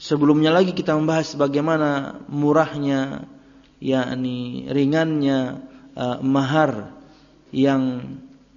Sebelumnya lagi kita membahas bagaimana murahnya, yakni ringannya mahar yang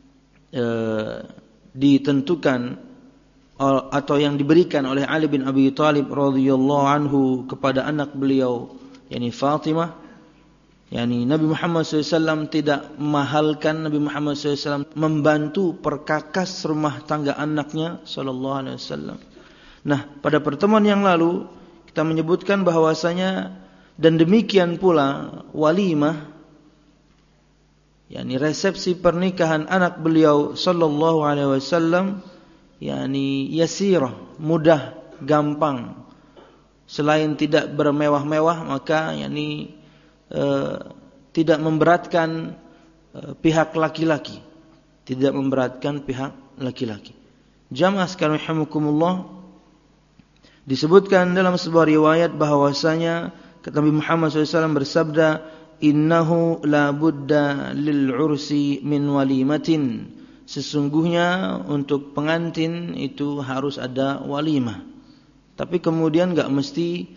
ditentukan atau yang diberikan oleh Ali bin Abi Thalib radhiyallahu anhu kepada anak beliau, yakni Fatimah. Yani Nabi Muhammad SAW tidak memahalkan, Nabi Muhammad SAW membantu perkakas rumah tangga anaknya sallallahu alaihi wasallam. Nah, pada pertemuan yang lalu kita menyebutkan bahwasanya dan demikian pula walimah, yakni resepsi pernikahan anak beliau sallallahu alaihi wasallam, yakni yasirah, mudah, gampang. Selain tidak bermewah-mewah, maka yakni tidak memberatkan pihak laki-laki, tidak memberatkan pihak laki-laki. Jamaah sekalian rahimakumullah, disebutkan dalam sebuah riwayat bahwasanya kata Nabi Muhammad SAW bersabda, innahu la budda lil ursi min walimatin, sesungguhnya untuk pengantin itu harus ada walimah. Tapi kemudian enggak mesti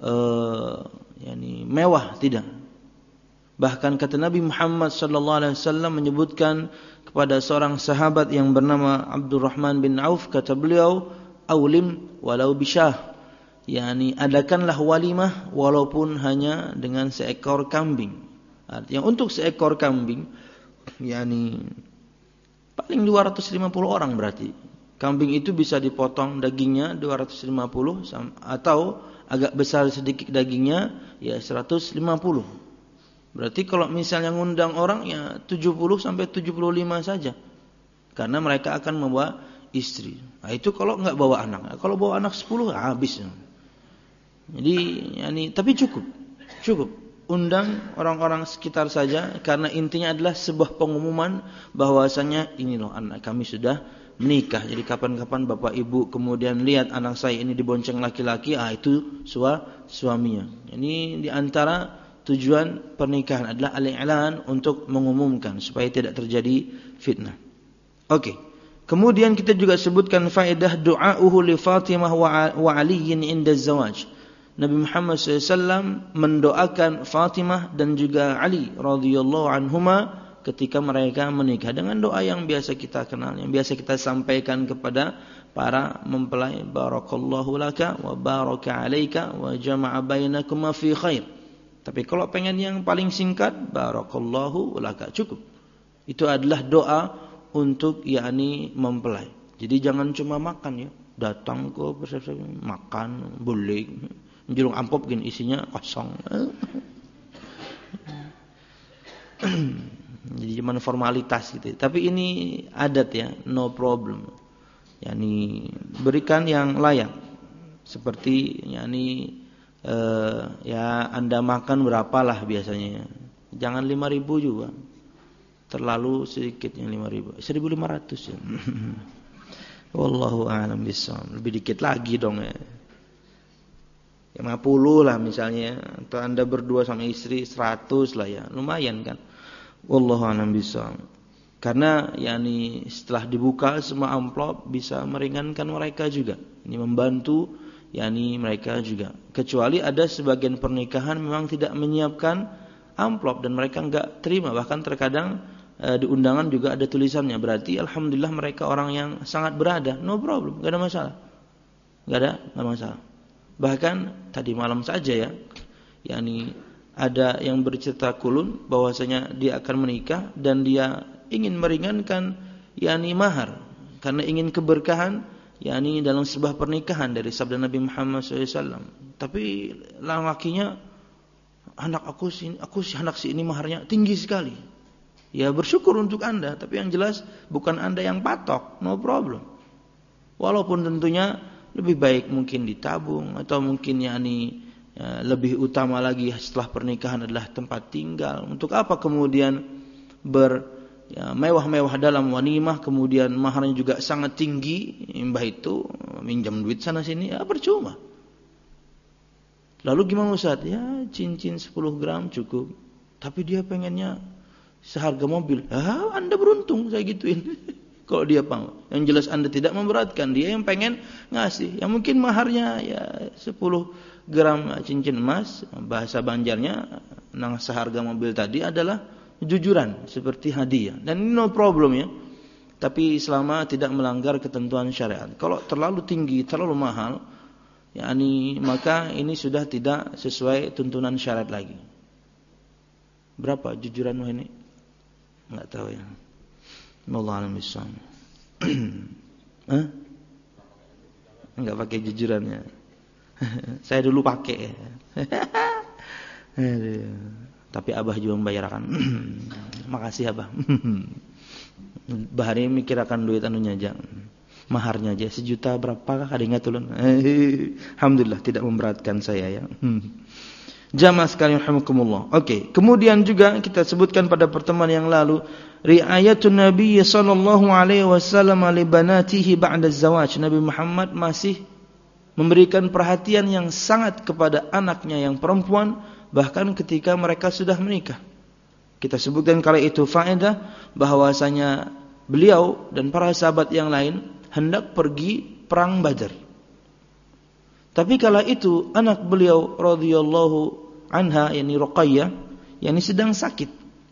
yani mewah, tidak. Bahkan kata Nabi Muhammad sallallahu alaihi wasallam menyebutkan kepada seorang sahabat yang bernama Abdurrahman bin Auf, kata beliau, aulim walau bisyah, yakni adakanlah walimah walaupun hanya dengan seekor kambing. Artinya untuk seekor kambing yakni paling 250 orang, berarti kambing itu bisa dipotong dagingnya 250 atau agak besar sedikit dagingnya ya 150. Berarti kalau misalnya ngundang orang ya 70 sampai 75 saja. Karena mereka akan membawa istri. Nah, itu kalau enggak bawa anak. Kalau bawa anak 10 habis. Jadi yani tapi cukup. Undang orang-orang sekitar saja, karena intinya adalah sebuah pengumuman bahwasanya ini loh anak kami sudah menikah. Jadi kapan-kapan bapak ibu kemudian lihat anak saya ini dibonceng laki-laki, itu suaminya. Ini di antara tujuan pernikahan adalah al-i'lan, untuk mengumumkan supaya tidak terjadi fitnah. Oke. Kemudian kita juga sebutkan faedah du'auhu li Fatimah wa Aliyin inda zawaj. Nabi Muhammad SAW mendoakan Fatimah dan juga Ali radhiyallahu anhuma ketika mereka menikah dengan doa yang biasa kita kenal, yang biasa kita sampaikan kepada para mempelai, barakallahu laka wa baraka alaika wa jama'a bainakuma fi khair. Tapi kalau pengen yang paling singkat, barakallahu laka, cukup. Itu adalah doa untuk yakni mempelai. Jadi jangan cuma makan ya, datang ke persepsi makan boleh, jerung amplop gini isinya kosong. Jadi cuma formalitas gitu. Tapi ini adat ya, no problem. Yani berikan yang layak. Seperti yani ya Anda makan berapalah biasanya. Jangan 5.000 juga. Terlalu sedikit yang 5.000. 1.500 ya. Wallahu a'lam bishawab. Lebih dikit lagi dong ya. 50 lah misalnya. Atau Anda berdua sama istri 100 lah ya. Lumayan kan. Wallahu a'lam bishawab. Karena yakni setelah dibuka semua amplop bisa meringankan mereka juga. Ini membantu yakni mereka juga. Kecuali ada sebagian pernikahan memang tidak menyiapkan amplop dan mereka enggak terima, bahkan terkadang di undangan juga ada tulisannya. Berarti alhamdulillah mereka orang yang sangat berada, no problem, enggak ada masalah. Enggak masalah. Bahkan tadi malam saja ya, yakni ada yang bercerita kulun bahwasanya dia akan menikah dan dia ingin meringankan yakni mahar karena ingin keberkahan yakni dalam sebuah pernikahan dari sabda Nabi Muhammad SAW. Tapi lakinya, anak aku anak si ini maharnya tinggi sekali. Ya bersyukur untuk Anda, tapi yang jelas bukan Anda yang patok, no problem. Walaupun tentunya lebih baik mungkin ditabung atau mungkin yakni lebih utama lagi setelah pernikahan adalah tempat tinggal. Untuk apa kemudian mewah-mewah dalam wanimah, kemudian maharnya juga sangat tinggi, mbah itu minjam duit sana sini, ya percuma. Lalu gimana Ustaz? Ya cincin 10 gram cukup. Tapi dia pengennya seharga mobil. Anda beruntung saya gituin. Kalau dia Yang jelas Anda tidak memberatkan, dia yang pengen ngasih. Yang mungkin maharnya ya 10 gram cincin emas, bahasa Banjarnya nang seharga mobil tadi adalah jujuran seperti hadiah. Dan ini no problem ya. Tapi selama tidak melanggar ketentuan syariat. Kalau terlalu tinggi, terlalu mahal, yakni maka ini sudah tidak sesuai tuntunan syariat lagi. Berapa jujuranmu ini? Enggak tahu ya. Wallahu a'lam bishawab. Enggak pakai jujurannya. Saya dulu pakai. Tapi Abah juga membayarkan. Makasih Abah. Bahari mikirakan duit anunya aja. Maharnya aja 1 juta berapa kada ingat ulun. Alhamdulillah tidak memberatkan saya ya. Jamaah sekalian rahimakumullah. Oke, kemudian juga kita sebutkan pada pertemuan yang lalu riayatun Nabi sallallahu alaihi wasallam li banatihi ba'da zawaj. Nabi Muhammad masih memberikan perhatian yang sangat kepada anaknya yang perempuan bahkan ketika mereka sudah menikah. Kita sebutkan kala itu faedah bahwasanya beliau dan para sahabat yang lain hendak pergi perang Badar. Tapi kala itu anak beliau radhiyallahu anha yakni Ruqayyah yakni sedang sakit.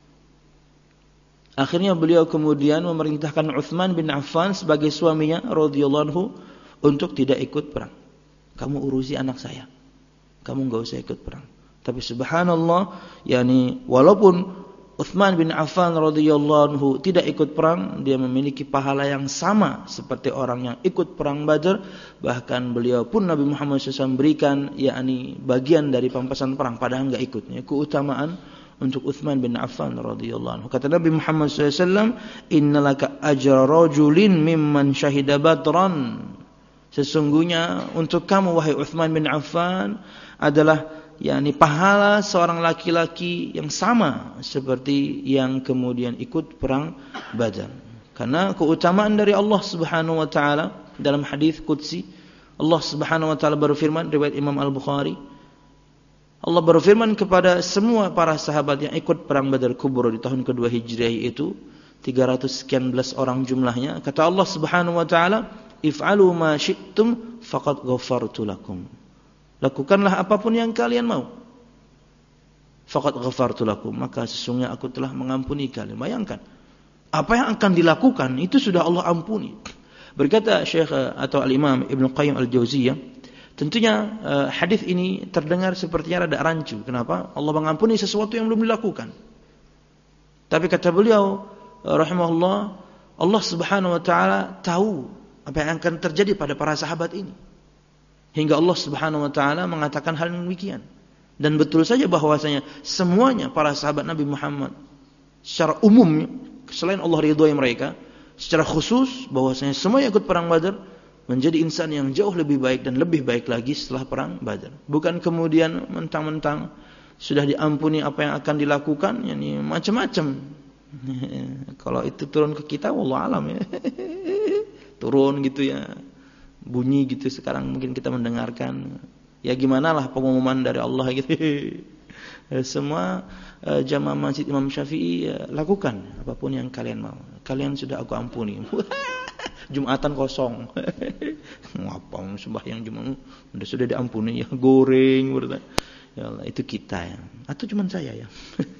Akhirnya beliau kemudian memerintahkan Utsman bin Affan sebagai suaminya radhiyallahu anhu untuk tidak ikut perang. Kamu urusi anak saya. Kamu enggak usah ikut perang. Tapi subhanallah yakni walaupun Utsman bin Affan radhiyallahu anhu tidak ikut perang, dia memiliki pahala yang sama seperti orang yang ikut perang Badar. Bahkan beliau pun Nabi Muhammad SAW berikan yakni bagian dari pampasan perang padahal enggak ikutnya. Keutamaan untuk Utsman bin Affan radhiyallahu anhu. Kata Nabi Muhammad SAW, "Innalaka ajra rajulin mimman syahida Badran." Sesungguhnya untuk kamu wahai Utsman bin Affan adalah yakni pahala seorang laki-laki yang sama seperti yang kemudian ikut perang Badar. Karena keutamaan dari Allah Subhanahu wa taala dalam hadis qudsi, Allah Subhanahu wa taala berfirman riwayat Imam Al-Bukhari, Allah berfirman kepada semua para sahabat yang ikut perang Badar Kubra di tahun kedua Hijriah itu 300 sekian belas orang jumlahnya. Kata Allah Subhanahu wa taala, "If'alu ma syi'tum faqad ghafartu lakum." Lakukanlah apapun yang kalian mau. Faqad ghafartu lakum, maka sesungguhnya aku telah mengampuni kalian. Bayangkan, apa yang akan dilakukan itu sudah Allah ampuni. Berkata Syekh atau Al-Imam Ibnu Qayyim Al-Jauziyah, tentunya hadis ini terdengar sepertinya rada rancu. Kenapa? Allah mengampuni sesuatu yang belum dilakukan. Tapi kata beliau rahimahullah, Allah Subhanahu wa taala tahu apa yang akan terjadi pada para sahabat ini. Hingga Allah Subhanahu wa taala mengatakan hal yang demikian. Dan betul saja bahwasanya semuanya para sahabat Nabi Muhammad secara umum selain Allah ridhoi mereka, secara khusus bahwasanya semua yang ikut perang Badar menjadi insan yang jauh lebih baik dan lebih baik lagi setelah perang Badar. Bukan kemudian mentang-mentang sudah diampuni apa yang akan dilakukan, yakni macam-macam. Kalau itu turun ke kita wallahu alam ya. Turun gitu ya. Bunyi gitu sekarang mungkin kita mendengarkan. Ya gimana lah pengumuman dari Allah gitu. Semua jamaah Masjid Imam Syafi'i lakukan apapun yang kalian mau. Kalian sudah aku ampuni. Jumatan kosong. Ngapa sembahyang Jumat sudah diampuni ya, goreng berarti. Ya Allah, itu kita ya. Atau cuma saya ya.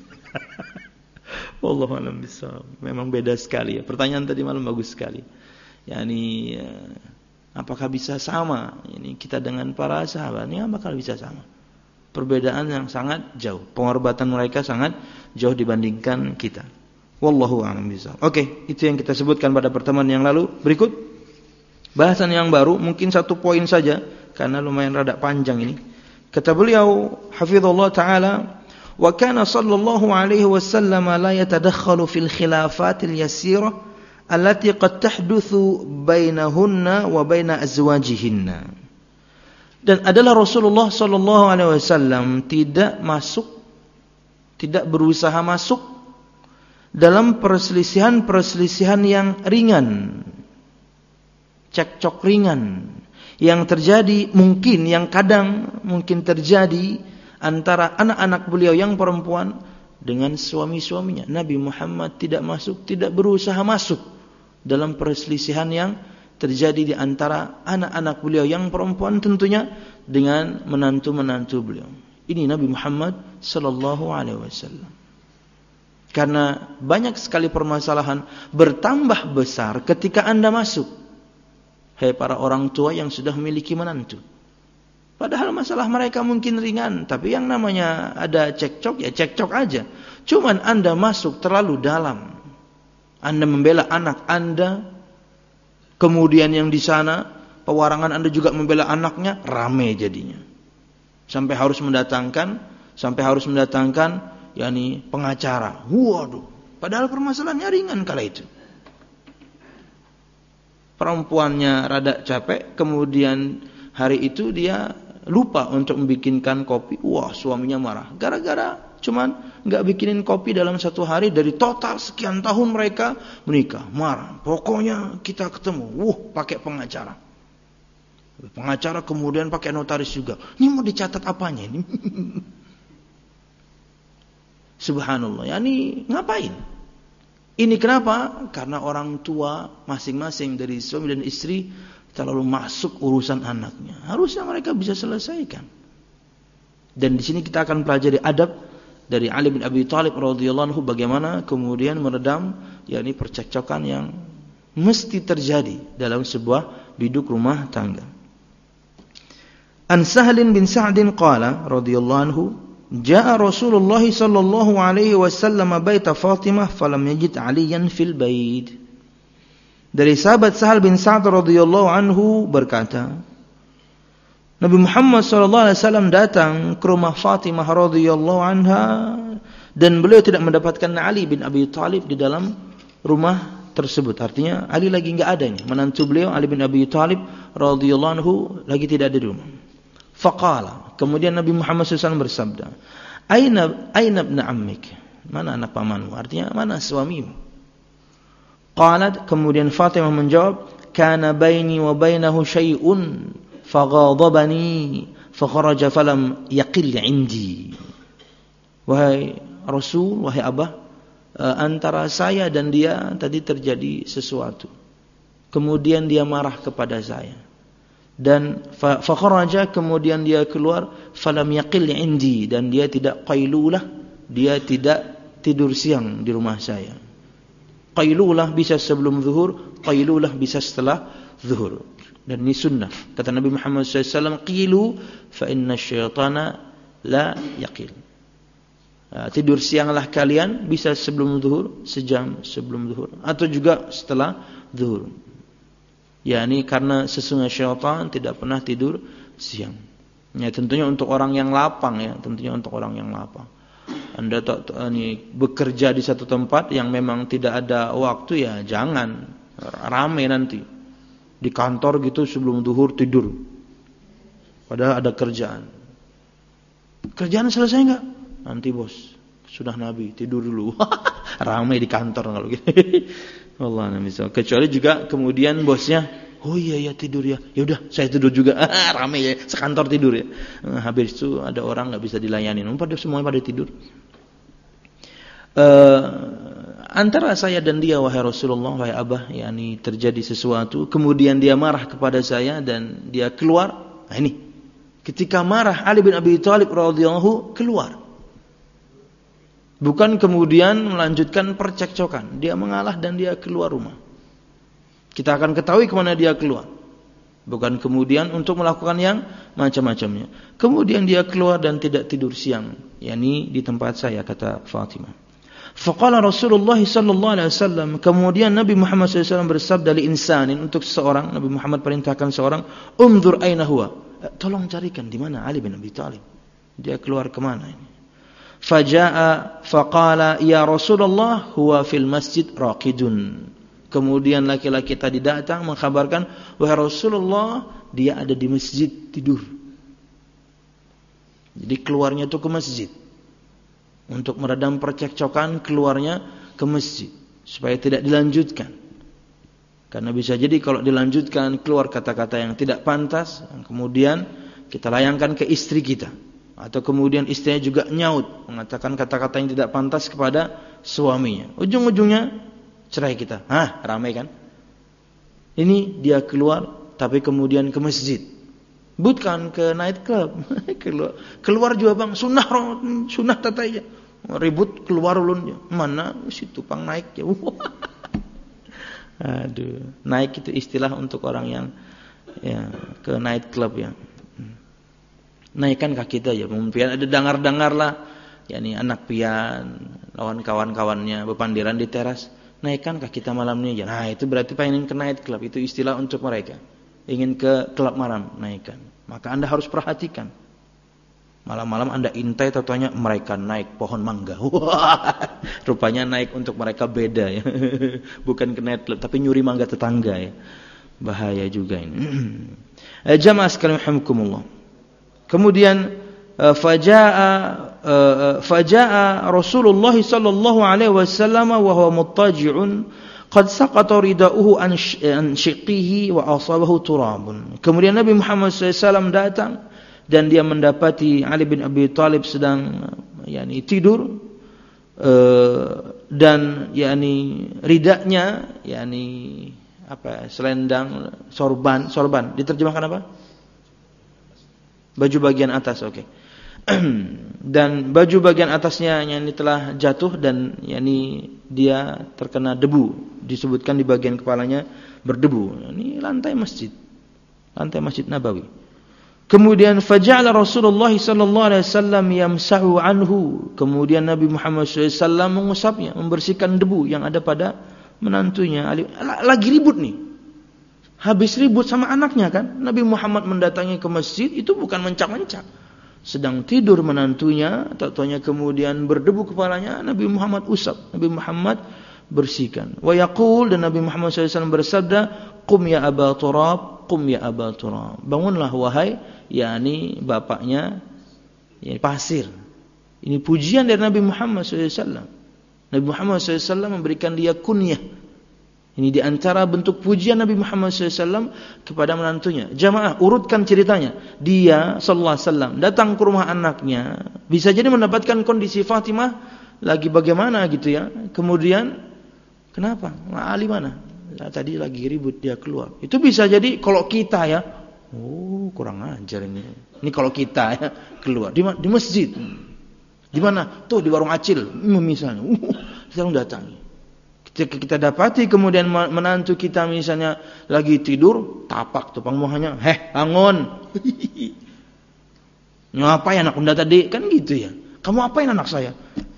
Wallahu a'lam bishawab. Memang beda sekali ya. Pertanyaan tadi malam bagus sekali. Yani apakah bisa sama ini kita dengan para sahabat? Ini bakal bisa sama. Perbedaan yang sangat jauh. Pengorbanan mereka sangat jauh dibandingkan kita. Wallahu a'lam bishawab. Oke, itu yang kita sebutkan pada pertemuan yang lalu. Berikut bahasan yang baru, mungkin 1 poin saja karena lumayan rada panjang ini. Kata beliau hafizallahu taala, "Wa kana sallallahu alaihi wasallam la yatadakhalu fil khilafatil yasirah allati qad tahdutsu bainahunna wa baina azwajihinna." Dan adalah Rasulullah sallallahu alaihi wasallam tidak berusaha masuk dalam perselisihan-perselisihan yang ringan, cekcok ringan yang terjadi yang kadang mungkin terjadi antara anak-anak beliau yang perempuan dengan suami-suaminya. Nabi Muhammad tidak berusaha masuk dalam perselisihan yang terjadi di antara anak-anak beliau yang perempuan tentunya dengan menantu-menantu beliau. Ini Nabi Muhammad sallallahu alaihi wasallam. Karena banyak sekali permasalahan bertambah besar ketika Anda masuk. Hai para orang tua yang sudah memiliki menantu. Padahal masalah mereka mungkin ringan, tapi yang namanya ada cekcok ya cekcok aja. Cuman Anda masuk terlalu dalam. Anda membela anak Anda, kemudian yang di sana pewarangan Anda juga membela anaknya, rame jadinya. Sampai harus mendatangkan yakni pengacara. Waduh, padahal permasalahannya ringan kala itu. Perempuannya rada capek, kemudian hari itu dia lupa untuk membikinkan kopi. Wah, suaminya marah. Gara-gara cuman nggak bikinin kopi dalam satu hari, dari total sekian tahun mereka menikah, marah. Pokoknya kita ketemu. Pakai pengacara. Pengacara kemudian pakai notaris juga. Ini mau dicatat apanya ini? Subhanallah. Yani ngapain? Ini kenapa? Karena orang tua masing-masing dari suami dan istri terlalu masuk urusan anaknya. Harusnya mereka bisa selesaikan. Dan di sini kita akan pelajari adab dari Ali bin Abi Thalib radhiyallahu anhu bagaimana kemudian meredam yakni percekcokan yang mesti terjadi dalam sebuah biduk rumah tangga. An Sahlin bin Sa'din qala radhiyallahu anhu, Ja'a Rasulullah sallallahu alaihi wasallam baita Fatimah falam yajid Aliyan fil bait. Dari sahabat Sahal bin Sa'd radhiyallahu anhu berkata, Nabi Muhammad sallallahu alaihi wasallam datang ke rumah Fatimah radhiyallahu anha dan beliau tidak mendapatkan Ali bin Abi Thalib di dalam rumah tersebut. Artinya Ali lagi enggak ada ini. Menantu beliau Ali bin Abi Thalib radhiyallahu anhu lagi tidak ada di rumah. Faqala, kemudian Nabi Muhammad SAW bersabda, Aina ibn ammik? Mana anak pamanmu? Artinya mana suamimu? Qalat, kemudian Fatimah menjawab, Kana baini wa bainahu syai'un faghadabani fakharaja falam yaqil indi. Wahai Rasul, wahai Abah, antara saya dan dia tadi terjadi sesuatu. Kemudian dia marah kepada saya. Dan fakharaja, kemudian dia keluar, falam yaqil indi, dan dia tidak qailulah, dia tidak tidur siang di rumah saya. Qailulah bisa sebelum zuhur, qailulah bisa setelah zuhur. Dan ini sunnah. Kata Nabi Muhammad SAW, qilu fa inna syaitana la yaqil. Tidur sianglah kalian, bisa sebelum zuhur, sejam sebelum zuhur, atau juga setelah zuhur. yakni karena sesungguhnya syaitan tidak pernah tidur siang. Ya, tentunya untuk orang yang lapang ya, tentunya untuk orang yang lapang. Anda bekerja di satu tempat yang memang tidak ada waktu ya jangan, rame nanti. Di kantor gitu sebelum zuhur tidur. Padahal ada kerjaan. Kerjaan selesai enggak? Nanti bos, sudah Nabi tidur dulu. Ramai di kantor kalau gitu. Allah misal. Kecuali juga kemudian bosnya, oh iya ya tidur ya. Ya udah saya tidur juga. Ramai ya, sekantor tidur ya. Habis itu ada orang enggak bisa dilayani. Semuanya pada tidur. Antara saya dan dia wahai Rasulullah, wahai Abah, yakni terjadi sesuatu, kemudian dia marah kepada saya dan dia keluar. Nah ini. Ketika marah Ali bin Abi Thalib radhiyallahu keluar. Bukan kemudian melanjutkan percekcokan. Dia mengalah dan dia keluar rumah. Kita akan ketahui kemana dia keluar. Bukan kemudian untuk melakukan yang macam-macamnya. Kemudian dia keluar dan tidak tidur siang. yakni di tempat saya, kata Fatimah. Faqala Rasulullah sallallahu alaihi wasallam, kemudian Nabi Muhammad SAW bersabda li insanin, untuk seseorang, Nabi Muhammad perintahkan seorang, unzur aina huwa, tolong carikan di mana Ali bin Abi Thalib. Dia keluar ke mana ini? Faja'a faqala ya Rasulullah huwa fil masjid raqidun. Kemudian laki-laki tadi datang mengkhabarkan, wahai Rasulullah, dia ada di masjid tidur. Jadi keluarnya itu ke masjid. Untuk meredam percekcokan, keluarnya ke masjid supaya tidak dilanjutkan. Karena bisa jadi kalau dilanjutkan keluar kata-kata yang tidak pantas, kemudian kita layangkan ke istri kita, atau kemudian istrinya juga nyaut mengatakan kata-kata yang tidak pantas kepada suaminya. Ujung-ujungnya cerai kita. Ramai kan? Ini dia keluar, tapi kemudian ke masjid. Bukan ke night club. Keluar juga bang, sunnah tataya. Ribut keluar ulunnya. Mana si tupang naik ya. Aduh, naik itu istilah untuk orang yang ya ke night club ya. Naikkan kaki kita ya. Mungkin ada dengar-dengar lah. yakni anak pian, lawan kawan-kawannya bepandiran di teras, naikkankah kita malam ini? Nah, itu berarti pengen ke night club, itu istilah untuk mereka. Ingin ke klub malam, naikkan. Maka Anda harus perhatikan. Malam-malam Anda intai tentunya mereka naik pohon mangga. Wah, rupanya naik untuk mereka beda ya. Bukan ke night club, tapi nyuri mangga tetangga ya. Bahaya juga ini. Jamaah sekalian rahimakumullah. Kemudian faja'a Rasulullah sallallahu alaihi wasallam wa huwa muttaji'un qad saqata ridauhu an shiqihi wa asabahu turabun. Kemudian Nabi Muhammad SAW datang dan dia mendapati Ali bin Abi Thalib sedang yakni tidur dan yakni ridanya yakni apa selendang sorban diterjemahkan apa? Baju bagian atas, oke. Dan baju bagian atasnya yakni telah jatuh dan yakni dia terkena debu, disebutkan di bagian kepalanya berdebu. Ini lantai masjid Nabawi. Kemudian faja'ala Rasulullah sallallahu alaihi wasallam yamsahu anhu. Kemudian Nabi Muhammad SAW mengusapnya, membersihkan debu yang ada pada menantunya. Lagi ribut nih. Habis ribut sama anaknya kan. Nabi Muhammad mendatangi ke masjid itu bukan mencak-mencak. Sedang tidur menantunya, tak-taunya kemudian berdebu kepalanya, Nabi Muhammad usap, Nabi Muhammad bersihkan. Wa yaqul, dan Nabi Muhammad SAW bersabda, "Qum ya Aba Turab, qum ya Aba Turab." Bangunlah wahai, yakni bapaknya yakni pasir. Ini pujian dari Nabi Muhammad SAW. Nabi Muhammad SAW memberikan dia kunyah. Ini di antara bentuk pujian Nabi Muhammad SAW kepada menantunya. Jamaah, urutkan ceritanya. Dia sallallahu alaihi wasallam datang ke rumah anaknya, bisa jadi mendapatkan kondisi Fatimah lagi bagaimana gitu ya. Kemudian kenapa? Ali mana? Nah, tadi lagi ribut dia keluar. Itu bisa jadi kalau kita ya, oh kurang ajar ini. Ini kalau kita ya keluar di masjid. Di mana? Tuh di warung Acil misalnya. Kita datangi. Ketika kita dapati kemudian menantu kita misalnya lagi tidur, tapak tupang muhanya, bangun. Ngapain anak unda tadi? Kan gitu ya. Kamu apain anak saya?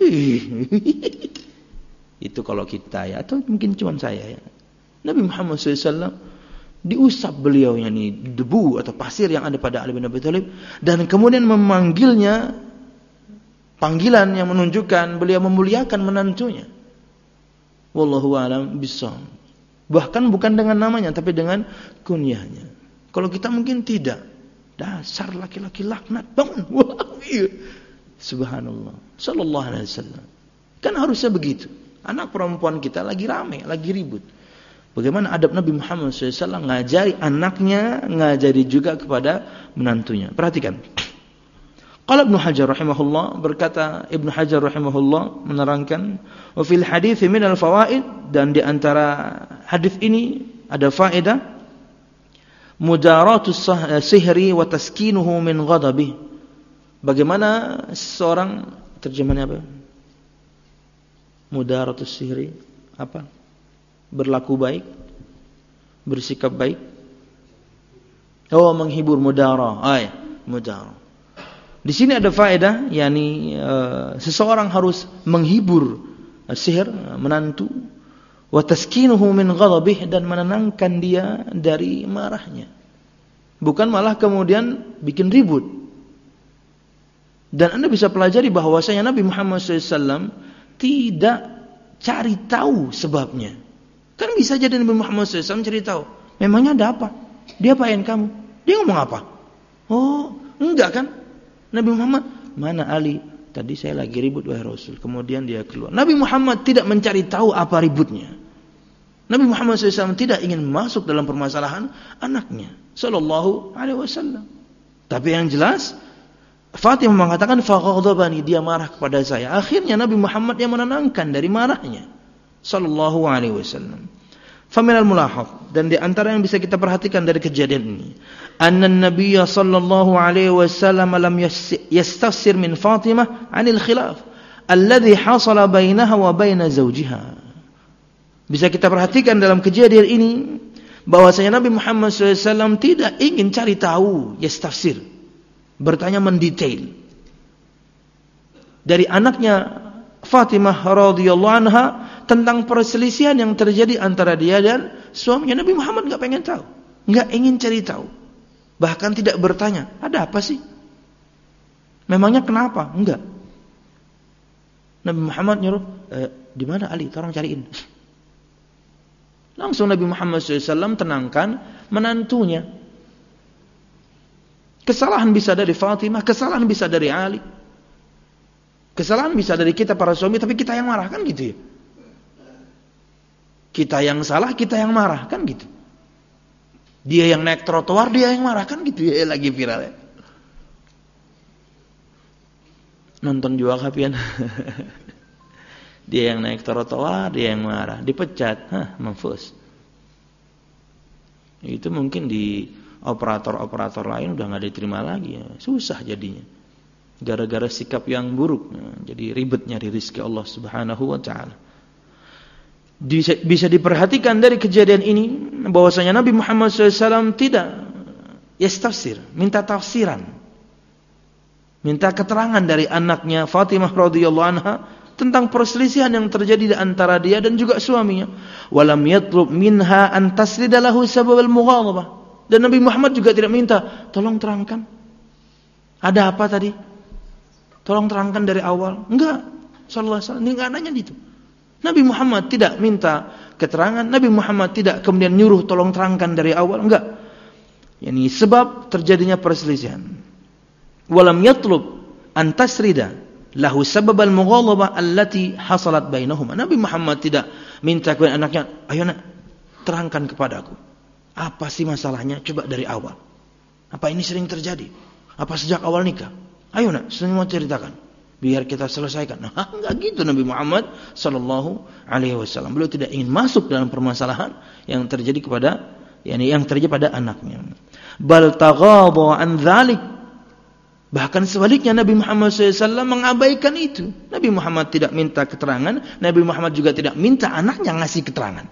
Itu kalau kita ya, atau mungkin cuma saya ya. Nabi Muhammad SAW diusap beliaunya nih debu atau pasir yang ada pada Ali bin Abi Thalib dan kemudian memanggilnya panggilan yang menunjukkan beliau memuliakan menantunya. Wallahu a'lam bishawab. Bahkan bukan dengan namanya tapi dengan kunyahnya. Kalau kita mungkin tidak. Dasar laki-laki laknat, bangun. Wah, iya. Subhanallah. Sallallahu alaihi wasallam. Kan harusnya begitu. Anak perempuan kita lagi rame, lagi ribut. Bagaimana adab Nabi Muhammad SAW ngajari anaknya, ngajari juga kepada menantunya. Perhatikan. Qala Ibnu Hajar rahimahullah, berkata Ibnu Hajar rahimahullah menerangkan, wa fil hadits min al fawaid, dan di antara hadis ini ada faedah mudaratus sihri wa taskinuhu min ghadabi. Bagaimana seorang, terjemahannya apa? Mudaratus sihri apa? Berlaku baik, bersikap baik. Oh, menghibur, mudara. Mudara. Di sini ada faedah, yakni seseorang harus menghibur sihir, menantu, wa taskinuhu min ghadabih, dan menenangkan dia dari marahnya. Bukan malah kemudian bikin ribut. Dan Anda bisa pelajari bahwasanya Nabi Muhammad SAW tidak cari tahu sebabnya. Kan bisa jadi Nabi Muhammad SAW cari tahu, memangnya ada apa? Dia apain kamu? Dia ngomong apa? Oh, enggak kan? Nabi Muhammad, mana Ali? Tadi saya lagi ribut wahai Rasul. Kemudian dia keluar. Nabi Muhammad tidak mencari tahu apa ributnya. Nabi Muhammad SAW tidak ingin masuk dalam permasalahan anaknya. Sallallahu alaihi wasallam. Tapi yang jelas, Fatimah mengatakan, faghadabani, dia marah kepada saya. Akhirnya Nabi Muhammad yang menenangkan dari marahnya. Sallallahu alaihi wasallam. Faminal mulahad, dan di antara yang bisa kita perhatikan dari kejadian ini, anna an-nabiy sallallahu alaihi wasallam lam yastafsir min Fatimah 'anil khilaf alladhi hasala bainaha wa baina zawjiha. Bisa kita perhatikan dalam kejadian ini bahwasanya Nabi Muhammad SAW tidak ingin cari tahu, yastafsir, bertanya mendetail dari anaknya Fatimah radhiyallahu anha tentang perselisihan yang terjadi antara dia dan suaminya. Nabi Muhammad enggak pengen tahu, enggak ingin cari tahu. Bahkan tidak bertanya, ada apa sih? Memangnya kenapa? Enggak. Nabi Muhammad nyuruh, di mana Ali? Tolong cariin. Langsung Nabi Muhammad SAW tenangkan menantunya. Kesalahan bisa dari Fatimah, kesalahan bisa dari Ali. Kesalahan bisa dari kita para suami, tapi kita yang marah, kan gitu ya. Kita yang salah, kita yang marah, kan gitu. Dia yang naik trotoar, dia yang marah, kan gitu ya, lagi viral ya. Nonton juga kapian. Dia yang naik trotoar, dia yang marah, dipecat, mampus. Itu mungkin di operator-operator lain udah nggak diterima lagi ya. Susah jadinya. Gara-gara sikap yang buruk, jadi ribet nyari rezeki Allah Subhanahu wa taala. Bisa diperhatikan dari kejadian ini bahwasanya Nabi Muhammad SAW tidak yastafsir, minta tafsiran, minta keterangan dari anaknya Fatimah radhiyallahu anha tentang perselisihan yang terjadi di antara dia dan juga suaminya. Walam yatlub minha an tasrida lahu sababal mughalabah. Dan Nabi Muhammad juga tidak minta, tolong terangkan, ada apa tadi? Tolong terangkan dari awal. Enggak. Sallallahu alaihi wasallam enggak nanya gitu. Nabi Muhammad tidak minta keterangan, Nabi Muhammad tidak kemudian nyuruh tolong terangkan dari awal, enggak. Yani sebab terjadinya perselisihan. Walam yatlub an tasrida lahu sababal mughalabah allati hasalat bainahuma. Nabi Muhammad tidak minta kepada anaknya, ayo nak, terangkan kepadaku. Apa sih masalahnya? Coba dari awal. Apa ini sering terjadi? Apa sejak awal nikah? Ayo nak, semua ceritakan, biar kita selesaikan. Nah, enggak gitu Nabi Muhammad sallallahu alaihi wasallam. Beliau tidak ingin masuk dalam permasalahan yang terjadi kepada, yang terjadi pada anaknya. Bal taghadha an dzalik. Bahkan sebaliknya Nabi Muhammad SAW mengabaikan itu. Nabi Muhammad tidak minta keterangan, Nabi Muhammad juga tidak minta anaknya ngasih keterangan.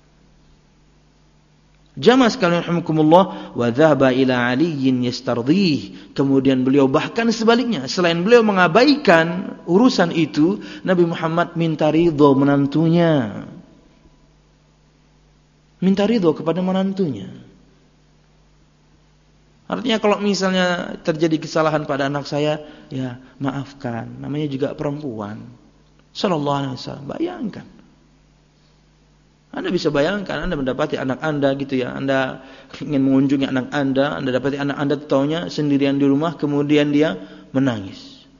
Jamaah sekalian rahimakumullah, wa dhahaba ila aliyin yastardih. Kemudian beliau bahkan sebaliknya, selain beliau mengabaikan urusan itu, Nabi Muhammad minta ridho menantunya. Minta ridho kepada menantunya. Artinya kalau misalnya terjadi kesalahan pada anak saya, ya maafkan, namanya juga perempuan. Sallallahu alaihi wasallam, bayangkan. Anda bisa bayangkan, Anda mendapati anak Anda gitu ya, Anda ingin mengunjungi anak Anda dapati anak Anda taunya sendirian di rumah, kemudian dia menangis.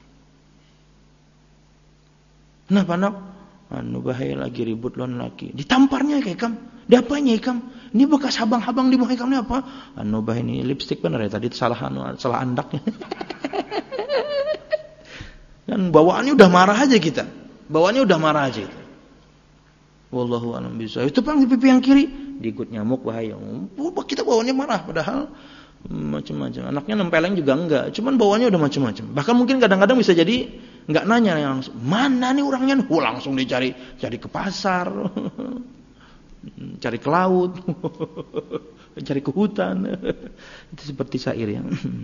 Kenapa nak? Anu bahaya lagi ribut lawan laki. Ditamparnya kayak kam. Diapanya ikam? Ini bekas habang-habang di muka ikam ini apa? Anu bahaya ini lipstik benar ya, tadi salah andaknya. Dan bawaannya udah marah aja kita. Bawaannya udah marah aja kita. Wallahu a'lam bishawab. Itu panggil pipi yang kiri, diikut nyamuk bahaya. Kita bawaannya marah padahal macam-macam. Anaknya nempeleng juga enggak, cuman bawaannya udah macam-macam. Bahkan mungkin kadang-kadang bisa jadi enggak nanya langsung, "Mana nih orangnya?" Langsung dicari, cari ke pasar. Cari ke laut. Cari ke hutan. Itu seperti syair ya.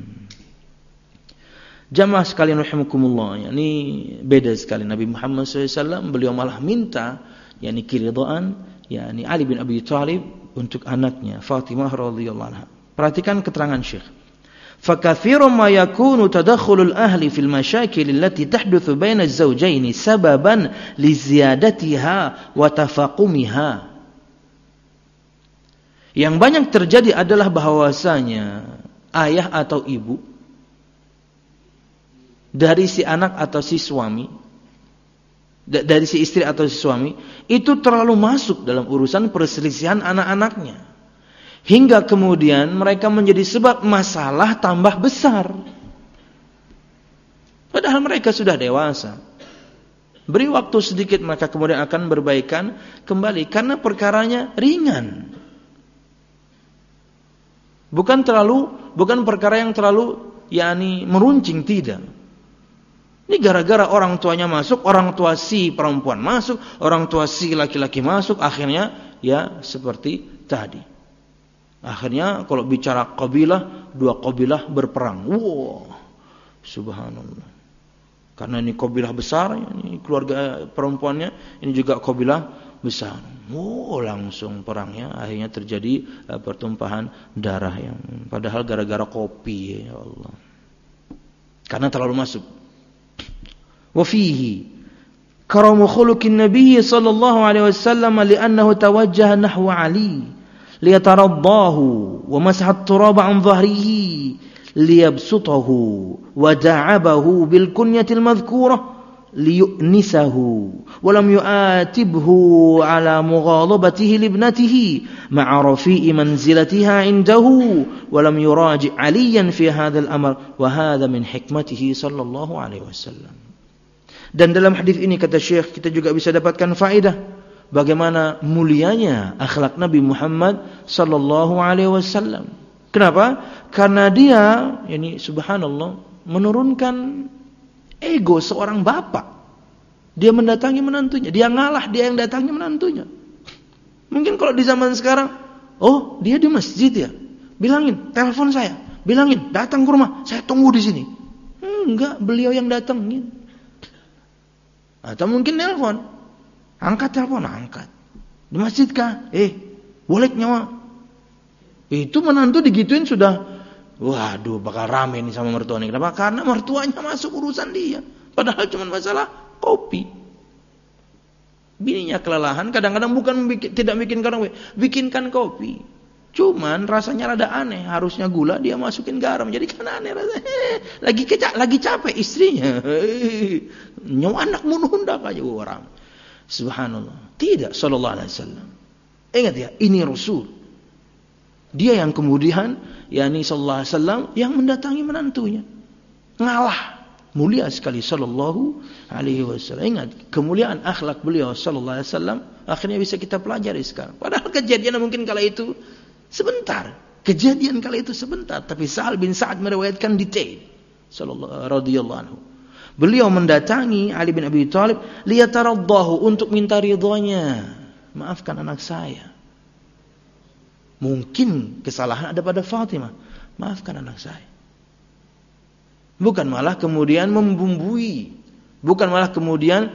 Jamaah sekalian rahimakumullah, ini beda sekali. Nabi Muhammad SAW beliau malah minta keridhaan Ali bin Abi Thalib untuk anaknya Fatimah radhiyallahu anha. Perhatikan keterangan Syekh. فَكَثِيرٌ مَا يَكُونُ تَدَخُّلُ الْأَهْلِ فِي الْمَشَاكِلِ الَّتِي تَحْدُثُ بَيْنَ الزَّوْجَيْنِ سَبَبًا لِزِيَادَتِهَا وَتَفَاقُمِهَا. Yang banyak terjadi adalah bahwasanya ayah atau ibu dari si anak atau si suami, dari si istri atau si suami, itu terlalu masuk dalam urusan perselisihan anak-anaknya. Hingga kemudian mereka menjadi sebab masalah tambah besar. Padahal mereka sudah dewasa. Beri waktu sedikit, maka kemudian akan berbaikan kembali. Karena perkaranya ringan. Bukan perkara yang terlalu meruncing, tidak. Ini gara-gara orang tuanya masuk, orang tua si perempuan masuk, orang tua si laki-laki masuk, akhirnya ya seperti tadi. Akhirnya kalau bicara qabilah, 2 qabilah berperang. Wow, subhanallah. Karena ini qabilah besar, ini keluarga perempuannya, ini juga qabilah besar. Oh, langsung perangnya, akhirnya terjadi pertumpahan darah yang padahal gara-gara kopi, ya Allah. Karena terlalu masuk. Wa fihi karamu khuluqin Nabi sallallahu alaihi wasallam li'annahu tawajjaha nahwa Ali liyatarabbahu wa masaha at-turaba 'an dhahrihi liyabsutahu wa da'abahu bil kunyatil madhkurah liyu'nisahu wa lam yu'atibhu ala mughalabatihi libnatihi ma'a rafi'i manzilatiha 'indahu wa lam yuraji' aliyan fi hadzal amr wa hadza min hikmatihi sallallahu alaihi wasallam. Dan dalam hadis ini kata Syekh, kita juga bisa dapatkan faedah bagaimana mulianya akhlak Nabi Muhammad sallallahu alaihi wasallam. Kenapa? Karena dia, subhanallah, menurunkan ego seorang bapak. Dia mendatangi menantunya, dia ngalah, dia yang datangi menantunya. Mungkin kalau di zaman sekarang, oh dia di masjid ya, bilangin, telepon saya, bilangin, datang ke rumah, saya tunggu di sini. Enggak, beliau yang datangin. Atau mungkin telepon, angkat telepon, angkat. Di masjid kah? Boleh nyawa. Itu menantu digituin sudah, waduh bakal rame nih sama mertuanya. Kenapa? Karena mertuanya masuk urusan dia. Padahal cuma masalah kopi. Bininya kelelahan, kadang-kadang tidak bikinkan kopi. Cuman rasanya rada aneh, harusnya gula, dia masukin garam. Jadi kan aneh rasanya. Lagi capek istrinya. Nyawa anak menundak aja orang. Subhanallah. Tidak, sallallahu alaihi wasallam. Ingat ya, ini Rasul. Dia yang kemudian sallallahu alaihi wasallam yang mendatangi menantunya. Ngalah. Mulia sekali sallallahu alaihi wasallam. Ingat, kemuliaan akhlak beliau sallallahu alaihi wasallam akhirnya bisa kita pelajari sekarang. Padahal kejadian mungkin kala itu sebentar. Kejadian kala itu sebentar, tapi Sahal bin Sa'ad meriwayatkan detail. Sallallahu radhiyallahu anhu. Beliau mendatangi Ali bin Abi Thalib liyataraddahu, untuk minta ridhonya. Maafkan anak saya. Mungkin kesalahan ada pada Fatimah. Maafkan anak saya. Bukan malah kemudian membumbui. Bukan malah kemudian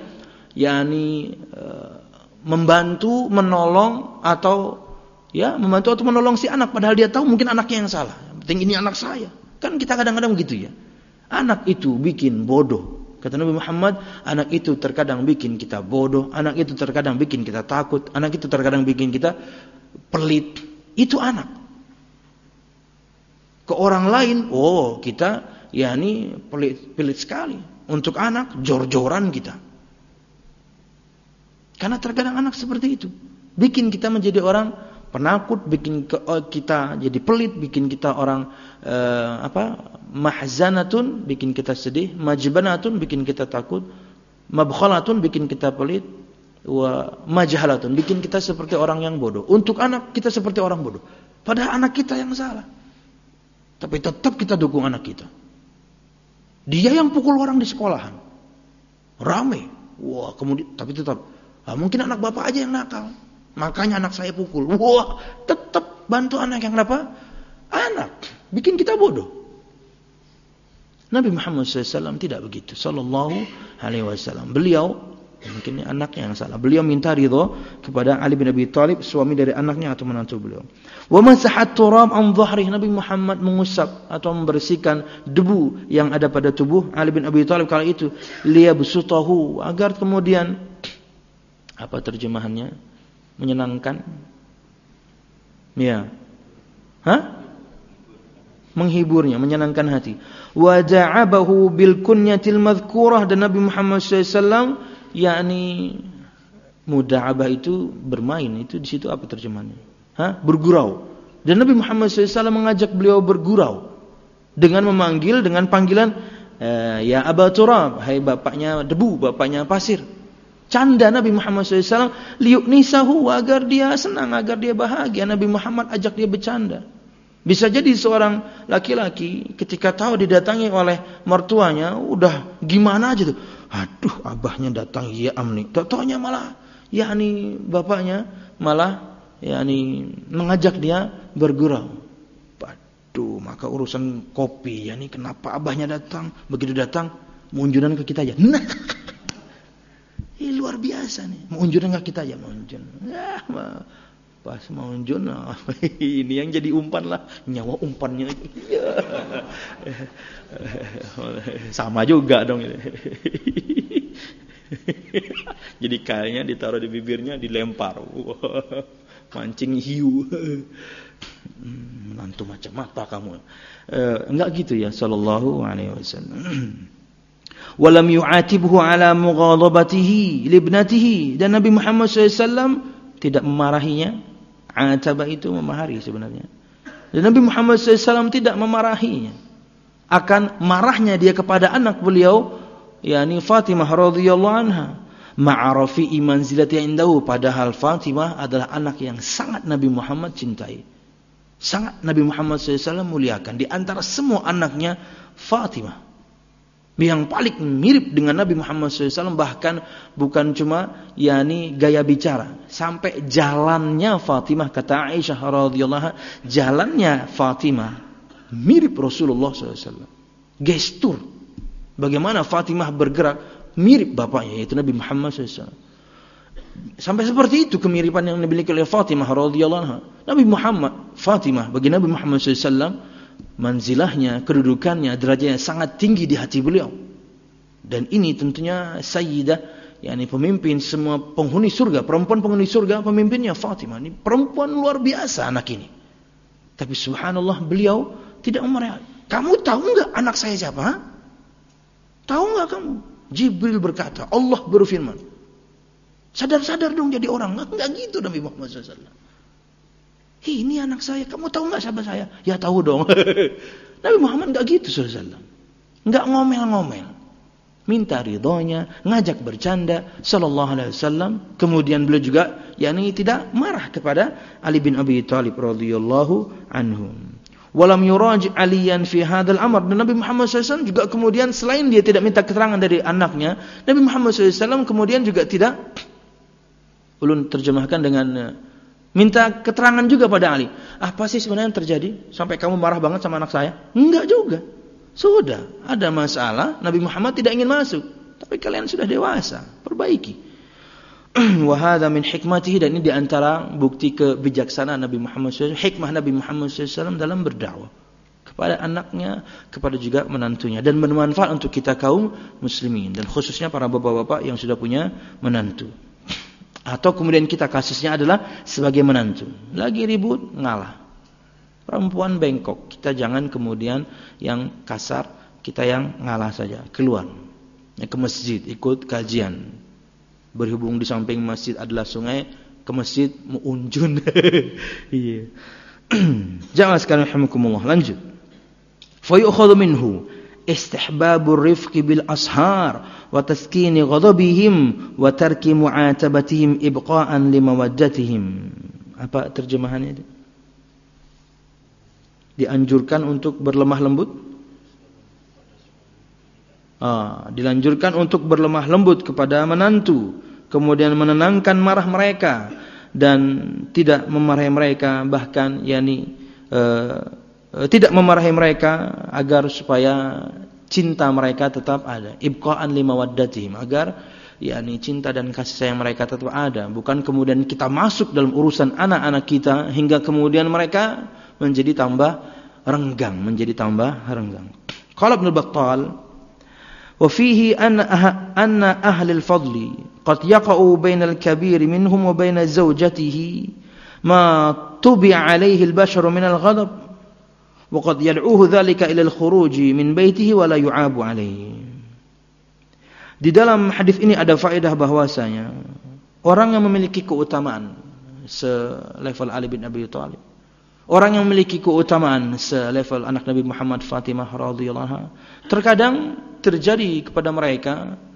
membantu, menolong atau menolong si anak. Padahal dia tahu mungkin anaknya yang salah. Yang penting ini anak saya. Kan kita kadang-kadang begitu ya. Anak itu bikin bodoh. Kata Nabi Muhammad, anak itu terkadang bikin kita bodoh. Anak itu terkadang bikin kita takut. Anak itu terkadang bikin kita pelit. Itu anak. Ke orang lain, kita pelit sekali. Untuk anak, jor-joran kita. Karena terkadang anak seperti itu. Bikin kita menjadi orang penakut, bikin kita jadi pelit, bikin kita orang mahzanatun, bikin kita sedih, majbanatun, bikin kita takut, mabkhalatun, bikin kita pelit, wa majhalatun, bikin kita seperti orang yang bodoh. Untuk anak kita seperti orang bodoh. Padahal anak kita yang salah. Tapi tetap kita dukung anak kita. Dia yang pukul orang di sekolahan. Rame. Wah, kemudian tapi tetap mungkin anak bapak aja yang nakal. Makanya anak saya pukul. Wah, tetap bantu anak yang kenapa? Anak bikin kita bodoh. Nabi Muhammad SAW tidak begitu. Sallallahu alaihi wasallam. Beliau mungkin anaknya yang salah. Beliau minta ridho kepada Ali bin Abi Thalib, suami dari anaknya atau menantu beliau. Wa masahat turab an dhahri, Nabi Muhammad mengusap atau membersihkan debu yang ada pada tubuh Ali bin Abi Thalib kala itu, liyabsutahu, agar kemudian apa terjemahannya? Menyenangkan. Ya. Menghiburnya, menyenangkan hati. Wa da'abahu bil kunyatil madhkurah, dan Nabi Muhammad SAW muda'abah itu bermain, itu di situ apa terjemahannya? Bergurau. Dan Nabi Muhammad SAW mengajak beliau bergurau dengan memanggil dengan panggilan ya Aba Turab, hai bapaknya debu, bapaknya pasir. Canda Nabi Muhammad SAW, liyuknisahu, agar dia senang, agar dia bahagia. Nabi Muhammad ajak dia bercanda. Bisa jadi seorang laki-laki ketika tahu didatangi oleh mertuanya, udah gimana aja tuh. Aduh, abahnya datang, ya amni. Taunya malah, yakni bapaknya malah, yakni mengajak dia bergurau. Aduh, maka urusan kopi, yakni kenapa abahnya datang? Begitu datang, munjuran ke kita aja. Nah, ini luar biasa nih. Munjuran ke kita aja, munjun. Ya, pas munjun, ini yang jadi umpan lah, nyawa umpannya. Sama juga dong. Jadi kayaknya ditaruh di bibirnya, dilempar. Mancing hiu. Menantu macam mata kamu. Enggak gitu ya, sallallahu alaihi wasallam. Walam yu'atibhu ala mughadabatihi libnatihi, dan Nabi Muhammad SAW tidak memarahinya. Ataba itu memarahi sebenarnya. Dan Nabi Muhammad SAW tidak memarahinya akan marahnya dia kepada anak beliau, yakni Fatimah radhiyallahu anha. Ma'arafi manzilati indahu, padahal Fatimah adalah anak yang sangat Nabi Muhammad cintai. Sangat Nabi Muhammad SAW muliakan. Di antara semua anaknya, Fatimah yang paling mirip dengan Nabi Muhammad SAW, bahkan bukan cuma yakni gaya bicara, sampai jalannya Fatimah, kata Aisyah radhiyallahu anha, jalannya Fatimah mirip Rasulullah SAW. Gestur bagaimana Fatimah bergerak mirip bapaknya, yaitu Nabi Muhammad SAW. Sampai seperti itu kemiripan yang dimiliki oleh Fatimah radhiyallahu anha. Nabi Muhammad, Fatimah bagi Nabi Muhammad SAW, manzilahnya, kedudukannya, derajatnya sangat tinggi di hati beliau. Dan ini tentunya sayyidah, yakni pemimpin semua penghuni surga, perempuan penghuni surga, pemimpinnya Fatimah. Ini perempuan luar biasa anak ini. Tapi subhanallah beliau tidak memarahi. Kamu tahu enggak anak saya siapa? Ha? Tahu enggak kamu? Jibril berkata, Allah berfirman. Sadar-sadar dong jadi orang. Enggak gitu Nabi Muhammad SAW. Ini anak saya, kamu tahu enggak siapa saya? Ya tahu dong. Nabi Muhammad enggak gitu SAW. Enggak ngomel-ngomel. Minta ridhonya, ngajak bercanda sallallahu alaihi wasallam. Kemudian beliau juga yakni tidak marah kepada Ali bin Abi Thalib radhiyallahu anhu. Walam yuraj Aliyan fi hadzal amr. Dan Nabi Muhammad SAW juga kemudian selain dia tidak minta keterangan dari anaknya, Nabi Muhammad SAW kemudian juga tidak, ulun terjemahkan dengan minta keterangan juga pada Ali. Apa sih sebenarnya yang terjadi sampai kamu marah banget sama anak saya? Enggak juga. Sudah ada masalah, Nabi Muhammad tidak ingin masuk. Tapi kalian sudah dewasa, perbaiki. Wa hadza min hikmatihi, dan ini diantara bukti kebijaksanaan Nabi Muhammad SAW, hikmah Nabi Muhammad SAW dalam berdakwah kepada anaknya, kepada juga menantunya, dan bermanfaat untuk kita kaum muslimin, dan khususnya para bapak-bapak yang sudah punya menantu. Atau kemudian kita kasusnya adalah sebagai menantu, lagi ribut ngalah, perempuan bengkok, kita jangan kemudian yang kasar, kita yang ngalah saja, keluar ke masjid, ikut kajian. Berhubung di samping masjid adalah sungai, ke masjid munjun. Iya. Jangan sekarang rahimakumullah, lanjut. Fa yu'khadhu minhu istihbabur rifqi bil ashar wa taskini ghadabihim wa tarki mu'atabatihim ibqa'an limawaddatihim. Apa terjemahannya itu? Dianjurkan untuk berlemah lembut. Dilanjurkan untuk berlemah lembut kepada menantu, kemudian menenangkan marah mereka dan tidak memarahi mereka, bahkan tidak memarahi mereka agar supaya cinta mereka tetap ada, ibqa'an limawaddatihim, agar cinta dan kasih sayang mereka tetap ada, bukan kemudian kita masuk dalam urusan anak-anak kita hingga kemudian mereka menjadi tambah renggang, Qala Ibnu Battal, wa fihi anna ahli al-fadli qad yaqa'u baina al-kabir minhum wa baina zawjatihi ma tubi'a alayhi al-basharu min al-ghadab wa qad yad'uhu dhalika ila al-khuruj min baitihi wa la yu'abu alayhi. Di dalam hadis ini ada faedah bahwasanya orang yang memiliki keutamaan selevel Ali bin Abi Thalib, orang yang memiliki keutamaan selevel anak Nabi Muhammad Fatimah radhiyallahu anha, terkadang terjadi kepada mereka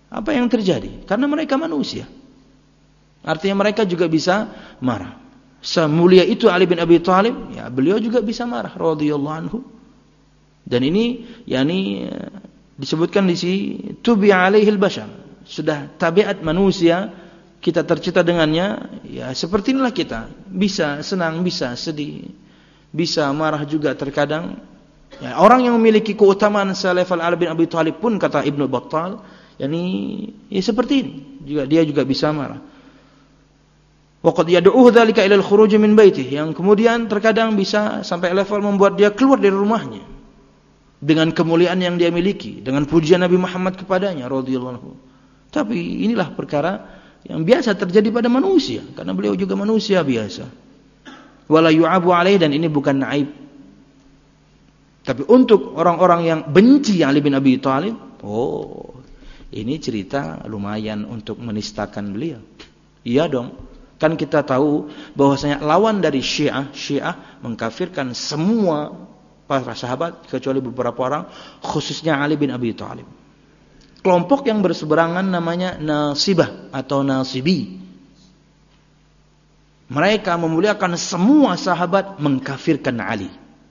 Apa yang terjadi? Karena mereka manusia. Artinya mereka juga bisa marah. Semulia itu Ali bin Abi Thalib, ya beliau juga bisa marah radhiyallahu anhu. Dan ini disebutkan di sini tubi alaihil bashar. Sudah tabiat manusia, kita tercipta dengannya, ya seperti inilah kita. Bisa senang, bisa sedih, bisa marah juga terkadang. Ya, orang yang memiliki keutamaan selevel Ali bin Abi Thalib pun, kata Ibnu Battal, ya seperti ini. Dia juga bisa marah. Waqad yad'uhu dzalika ila al-khuruj min baitihi, yang kemudian terkadang bisa sampai level membuat dia keluar dari rumahnya dengan kemuliaan yang dia miliki, dengan pujian Nabi Muhammad kepadanya radhiyallahu anhu. Tapi inilah perkara yang biasa terjadi pada manusia, karena beliau juga manusia biasa. Wala yu'abu alaih, dan ini bukan aib. Tapi untuk orang-orang yang benci Ali bin Abi Thalib, ini cerita lumayan untuk menistakan beliau. Iya dong. Kan kita tahu bahwasanya lawan dari Syiah mengkafirkan semua para sahabat kecuali beberapa orang, khususnya Ali bin Abi Thalib. Kelompok yang berseberangan namanya Nasibah atau Nasibi. Mereka memuliakan semua sahabat, mengkafirkan Ali.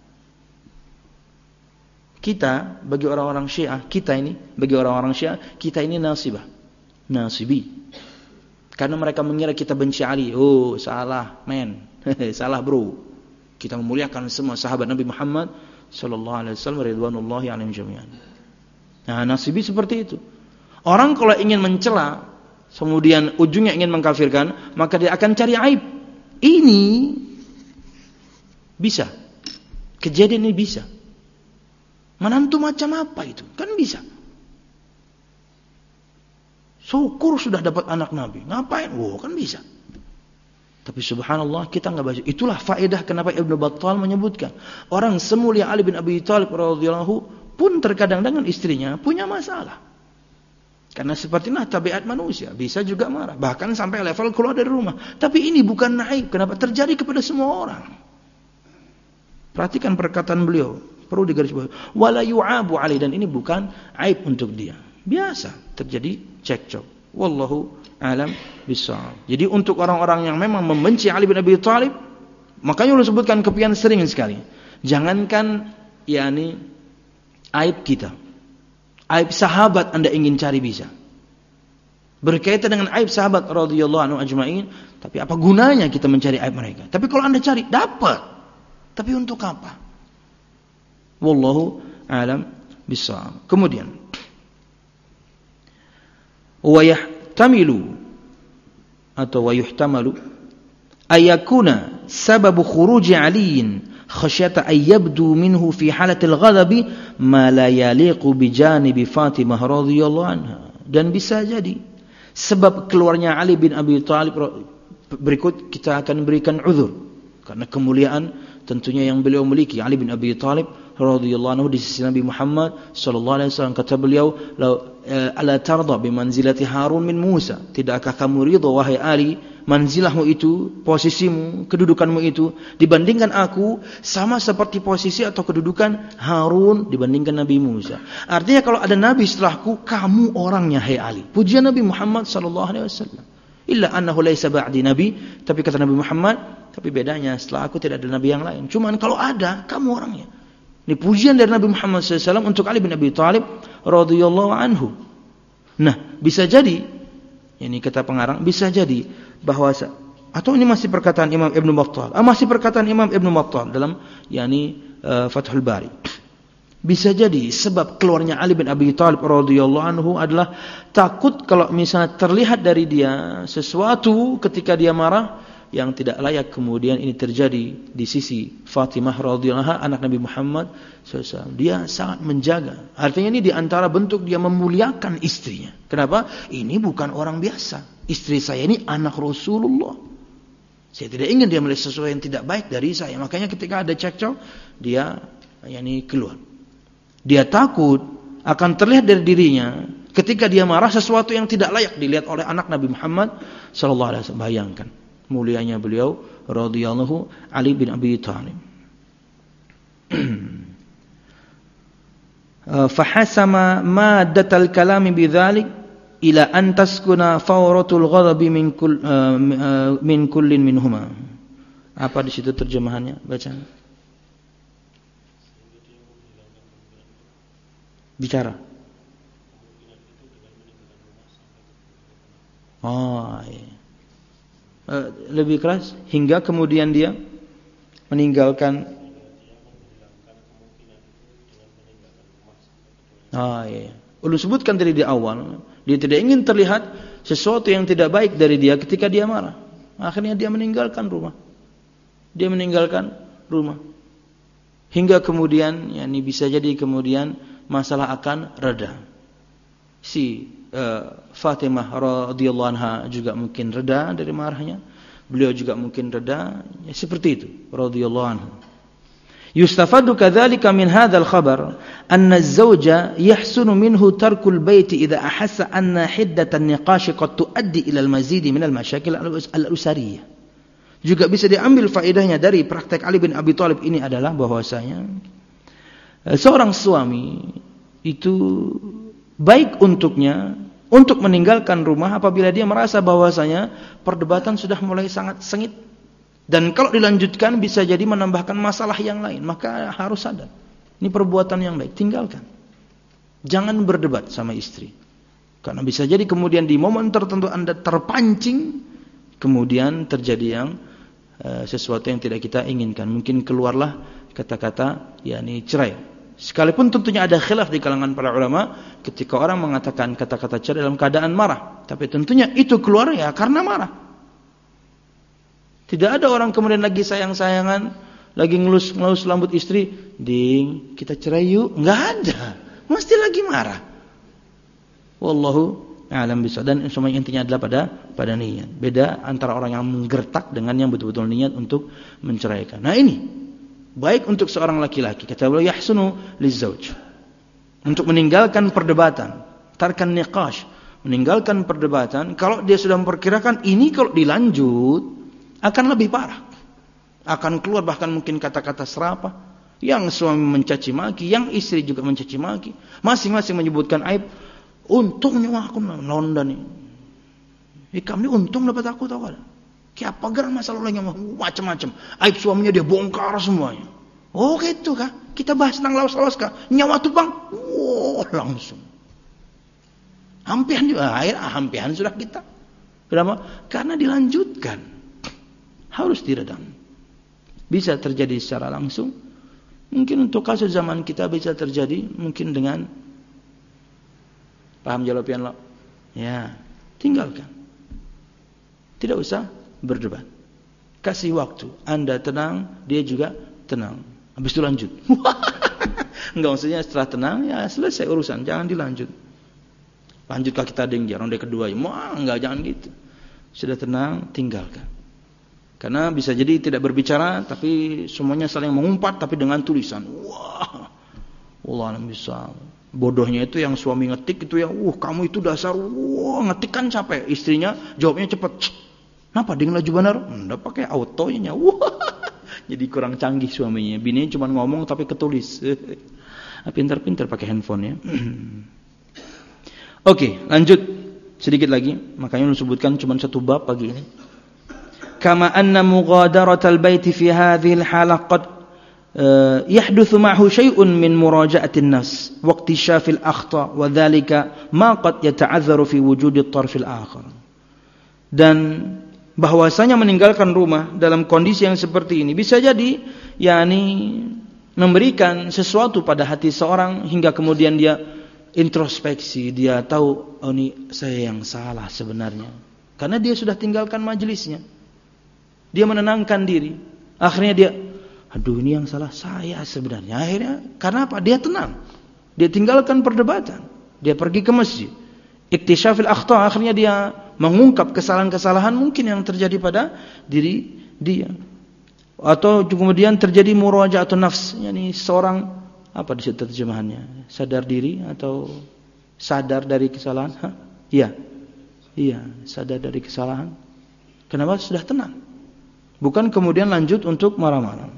Kita bagi orang-orang Syiah, kita ini Nasibah, Nasibi. Karena mereka mengira kita benci Ali. Oh, salah, men. Salah, bro. Kita memuliakan semua sahabat Nabi Muhammad sallallahu alaihi wasallam ridwanullahi alaihim jami'an. Nah, Nasibi seperti itu. Orang kalau ingin mencela, kemudian ujungnya ingin mengkafirkan, maka dia akan cari aib. Ini bisa. Kejadian ini bisa. Menantu macam apa itu? Kan bisa. Syukur sudah dapat anak Nabi. Ngapain? Kan bisa. Tapi subhanallah kita enggak baca. Itulah faedah kenapa Ibnu Battal menyebutkan orang semulia Ali bin Abi Thalib radhiyallahu pun terkadang dengan istrinya punya masalah. Karena seperti inilah tabiat manusia, bisa juga marah, bahkan sampai level keluar dari rumah. Tapi ini bukan aib. Kenapa terjadi kepada semua orang? Perhatikan perkataan beliau, perlu digarisbawahi. Wala yu'abu alaihi, dan ini bukan aib untuk dia. Biasa terjadi cekcok. Wallahu a'lam bishawab. Jadi untuk orang-orang yang memang membenci Ali bin Abi Thalib, makanya Allah sebutkan kepian sering sekali. Jangankan aib kita, aib sahabat Anda ingin cari bisa. Berkaitan dengan aib sahabat radhiyallahu anhu ajma'in, tapi apa gunanya kita mencari aib mereka? Tapi kalau Anda cari, dapat. Tapi untuk apa? Wallahu a'lam bishawab. Kemudian wa yahtamilu ayakuna sababu khuruj Ali khasyata ay yabdu minhu fi halatil ghadabi ma la yaliqu bi janibi Fatimah radhiyallahu anha. Dan bisa jadi sebab keluarnya Ali bin Abi Thalib, berikut kita akan berikan uzur karena kemuliaan tentunya yang beliau miliki. Ali bin Abi Thalib radhiyallahu anhu di sisi Nabi Muhammad sallallahu alaihi wasallam, kata beliau, ala tarda bi manzilati Harun min Musa, tidakkah kamu ridha wahai Ali, manzilahmu itu, posisimu, kedudukanmu itu dibandingkan aku sama seperti posisi atau kedudukan Harun dibandingkan Nabi Musa. Artinya kalau ada nabi setelahku, kamu orangnya hai Ali. Pujian Nabi Muhammad sallallahu alaihi wasallam. Illa annahu laisa ba'di nabi, tapi kata Nabi Muhammad, tapi bedanya setelah aku tidak ada nabi yang lain. Cuman kalau ada, kamu orangnya. Ini pujian dari Nabi Muhammad SAW untuk Ali bin Abi Thalib radhiyallahu anhu. Nah, bisa jadi, ini kata pengarang, bisa jadi bahwa, atau ini masih perkataan Imam Ibnu Battal, masih perkataan Imam Ibnu Battal dalam Fathul Bari. Bisa jadi sebab keluarnya Ali bin Abi Thalib radhiyallahu anhu adalah takut kalau misalnya terlihat dari dia sesuatu ketika dia marah yang tidak layak, kemudian ini terjadi di sisi Fatimah radhiyallahu anha, anak Nabi Muhammad SAW. Dia sangat menjaga. Artinya ini diantara bentuk dia memuliakan istrinya. Kenapa? Ini bukan orang biasa. Istri saya ini anak Rasulullah. Saya tidak ingin dia melihat sesuatu yang tidak baik dari saya. Makanya ketika ada cekcok, dia keluar. Dia takut akan terlihat dari dirinya ketika dia marah sesuatu yang tidak layak dilihat oleh anak Nabi Muhammad sallallahu alaihi wasallam. Bayangkan mulianya beliau radhiyallahu Ali bin Abi Thalib. Fahasama maddatal kalami bidzalik ila an taskuna fawratul ghadabi min kullin minhuma. Apa di situ terjemahannya? Baca. Bicara. Oh, iya. Lebih keras hingga kemudian dia meninggalkan. Iya. Ulun sebutkan tadi di awal, dia tidak ingin terlihat sesuatu yang tidak baik dari dia ketika dia marah. Akhirnya dia meninggalkan rumah. Hingga kemudian, yakni bisa jadi kemudian masalah akan reda. Si Fatimah radhiyallahu anha juga mungkin reda dari marahnya. Beliau juga mungkin reda, ya, seperti itu radhiyallahu anhu. Yustafadu kadzalika min hadzal khabar anna az-zawja yahsunu minhu tarkul bait idza ahassa anna hiddatan niqash qad tuaddi ila al-mazid min al-mashakil al-usariyah. Juga bisa diambil faedahnya dari praktek Ali bin Abi Thalib ini adalah bahwasanya seorang suami itu baik untuknya untuk meninggalkan rumah apabila dia merasa bahwasanya perdebatan sudah mulai sangat sengit. Dan kalau dilanjutkan bisa jadi menambahkan masalah yang lain. Maka harus sadar. Ini perbuatan yang baik. Tinggalkan. Jangan berdebat sama istri. Karena bisa jadi kemudian di momen tertentu Anda terpancing. Kemudian terjadi yang sesuatu yang tidak kita inginkan. Mungkin keluarlah kata-kata yakni cerai. Sekalipun tentunya ada khilaf di kalangan para ulama. Ketika orang mengatakan kata-kata cerai dalam keadaan marah. Tapi tentunya itu keluar ya karena marah. Tidak ada orang kemudian lagi sayang-sayangan, lagi ngelus-ngelus rambut istri, ding, kita cerai yuk. Enggak ada. Mesti lagi marah. Wallahu a'lam bishawab. Dan semua intinya adalah pada niat. Beda antara orang yang menggertak dengan yang betul-betul niat untuk menceraikan. Nah ini baik untuk seorang laki-laki. Kata beliau yahsunu lizauj. Untuk meninggalkan perdebatan, tarkan niqash, meninggalkan perdebatan. Kalau dia sudah memperkirakan ini kalau dilanjut akan lebih parah. Akan keluar bahkan mungkin kata-kata serapah. Yang suami mencaci maki, yang istri juga mencaci maki. Masing-masing menyebutkan aib. Untungnya aku nonda nih. Ikam ini untung dapat aku tahu kan. Kayak apa geran masalah lagi macam-macam. Aib suaminya dia bongkar semuanya. Oh gitu kah? Kita bahas tentang lawas-lawas kah? Nyawa tuh bang. Langsung. Hampihan juga. Akhirnya hampihan sudah kita. Kenapa? Karena dilanjutkan. Harus diredam. Bisa terjadi secara langsung. Mungkin untuk kasus zaman kita bisa terjadi mungkin dengan paham jawaban lo. Ya, tinggalkan. Tidak usah berdebat. Kasih waktu. Anda tenang, dia juga tenang. Habis itu lanjut. Enggak, maksudnya setelah tenang ya selesai urusan, jangan dilanjut. Lanjutkah kita dengan ronde kedua? Enggak, jangan gitu. Sudah tenang, tinggalkan. Karena bisa jadi tidak berbicara tapi semuanya saling mengumpat tapi dengan tulisan. Wah. Allah bisa. Bodohnya itu yang suami ngetik itu yang kamu itu dasar ngetik kan capek. Istrinya jawabnya cepat. Kenapa dengan laju benar? Enggak pakai autonya. Jadi kurang canggih suaminya. Bininya cuma ngomong tapi ketulis. Pintar-pintar pakai handphone ya. Oke, lanjut sedikit lagi. Makanya lu sebutkan cuma satu bab pagi ini. Kama anna mughadaratal baiti fi hadhil halah qad yahduthu ma'hu syai'un min muraja'atin nafs wa ikhtishafil akhta wa dhalika ma qad yata'azzaru fi wujudi at-tarfil akhar. Dan bahwasanya meninggalkan rumah dalam kondisi yang seperti ini bisa jadi yakni memberikan sesuatu pada hati seorang hingga kemudian dia introspeksi, dia tahu ini saya yang salah sebenarnya. Karena dia sudah tinggalkan majelisnya. Dia menenangkan diri. Akhirnya dia, aduh ini yang salah saya sebenarnya. Akhirnya, karena apa? Dia tenang. Dia tinggalkan perdebatan. Dia pergi ke masjid. Iktisyafil akhta, akhirnya dia mengungkap kesalahan-kesalahan mungkin yang terjadi pada diri dia. Atau kemudian terjadi muraja'atun nafs. Yani seorang, apa di situ terjemahannya? Sadar diri atau sadar dari kesalahan? Iya. Iya, sadar dari kesalahan. Kenapa? Sudah tenang. Bukan kemudian lanjut untuk marah-marah.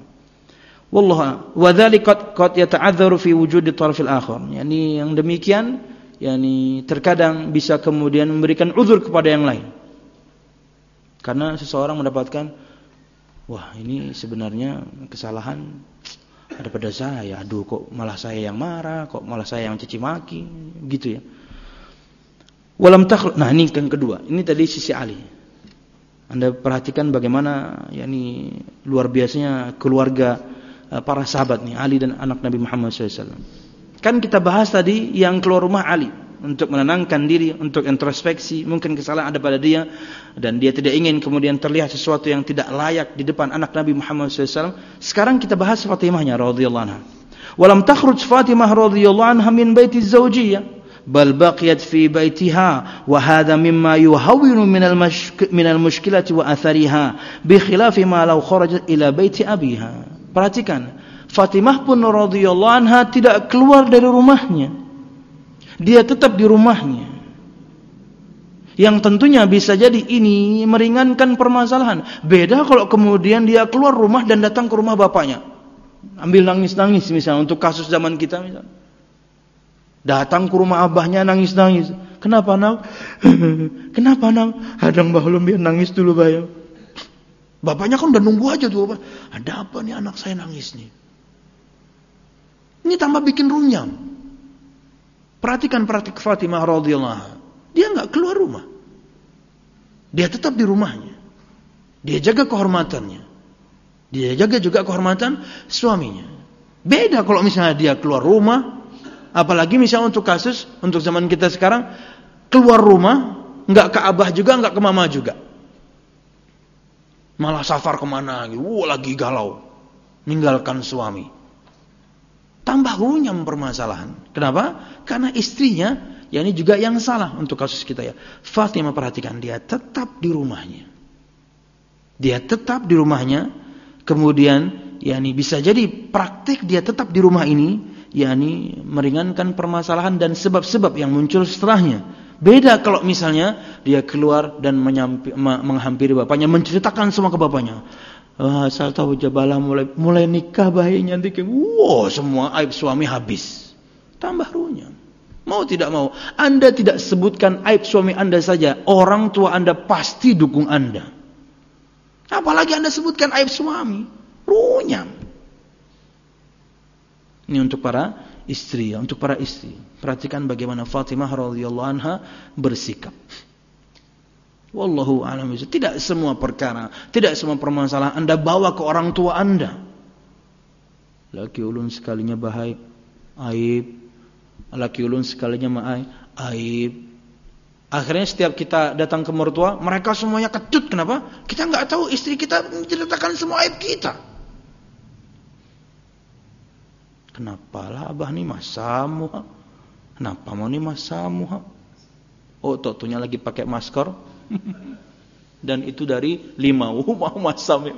Wallahu wa dzalika qad yata'adzaru fi wujudi tarfil akhar. Yani yang demikian yakni terkadang bisa kemudian memberikan uzur kepada yang lain. Karena seseorang mendapatkan, wah ini sebenarnya kesalahan ada pada saya, aduh kok malah saya yang marah, kok malah saya yang caci maki, gitu ya. Walam takhlu. Nah, ini yang kedua. Ini tadi sisi Ali. Anda perhatikan bagaimana yakni luar biasanya keluarga para sahabat nih, Ali dan anak Nabi Muhammad SAW. Kan kita bahas tadi yang keluar rumah Ali untuk menenangkan diri, untuk introspeksi, mungkin kesalahan ada pada dia dan dia tidak ingin kemudian terlihat sesuatu yang tidak layak di depan anak Nabi Muhammad SAW. Sekarang kita bahas Fatimahnya radhiyallahu anha. Walam takhruj Fatimah radhiyallahu anha min baiti zawjiyah bal baqiyat fi baitiha wa hadha mimma yuhawwinu min al-mushkilati wa athariha bi khilafi ma law kharajat ila baiti abiha. Perhatikan, Fatimah pun radhiyallahu anha tidak keluar dari rumahnya. Dia tetap di rumahnya. Yang tentunya bisa jadi ini meringankan permasalahan. Beda kalau kemudian dia keluar rumah dan datang ke rumah bapaknya. Ambil nangis-nangis misalnya untuk kasus zaman kita misalnya. Datang ke rumah abahnya nangis-nangis. Kenapa nak? Kenapa nak? Hadang bahulum biar nangis dulu bayang. Bapaknya kan udah nunggu aja tuh. Ada apa nih anak saya nangis nih? Ini tambah bikin runyam. Perhatikan Fatimah radhiyallahu anha. Dia enggak keluar rumah. Dia tetap di rumahnya. Dia jaga kehormatannya. Dia jaga juga kehormatan suaminya. Beda kalau misalnya dia keluar rumah. Apalagi misalnya untuk kasus, untuk zaman kita sekarang, keluar rumah, enggak ke abah juga, enggak ke mama juga. Malah safar kemana, lagi galau. Meninggalkan suami. Tambah runyam permasalahan. Kenapa? Karena istrinya, ya ini juga yang salah untuk kasus kita ya. Fatimah perhatikan, dia tetap di rumahnya. Dia tetap di rumahnya, kemudian, ya ini bisa jadi praktik dia tetap di rumah ini, yakni meringankan permasalahan dan sebab-sebab yang muncul setelahnya. Beda kalau misalnya dia keluar dan menghampiri bapaknya, menceritakan semua ke bapaknya. Saya tahu Jabalah mulai nikah bayinya nanti, semua aib suami habis. Tambah runyam. Mau tidak mau, Anda tidak sebutkan aib suami Anda saja, orang tua Anda pasti dukung Anda. Apalagi Anda sebutkan aib suami, runyam. Ini untuk para istri, untuk para istri. Perhatikan bagaimana Fatimah radhiyallahu anha bersikap. Wallahu a'lam bishawab. Tidak semua perkara, tidak semua permasalahan Anda bawa ke orang tua Anda. Laki ulun sekalinya bahaya, aib. Laki ulun sekalinya aib. Akhirnya setiap kita datang ke mertua, mereka semuanya kecut. Kenapa? Kita enggak tahu istri kita menceritakan semua aib kita. Kenapa lah abah ni masamu? Kenapa mau ni masamu? Oh, totunya lagi pakai masker. Dan itu dari 5. Mau masam.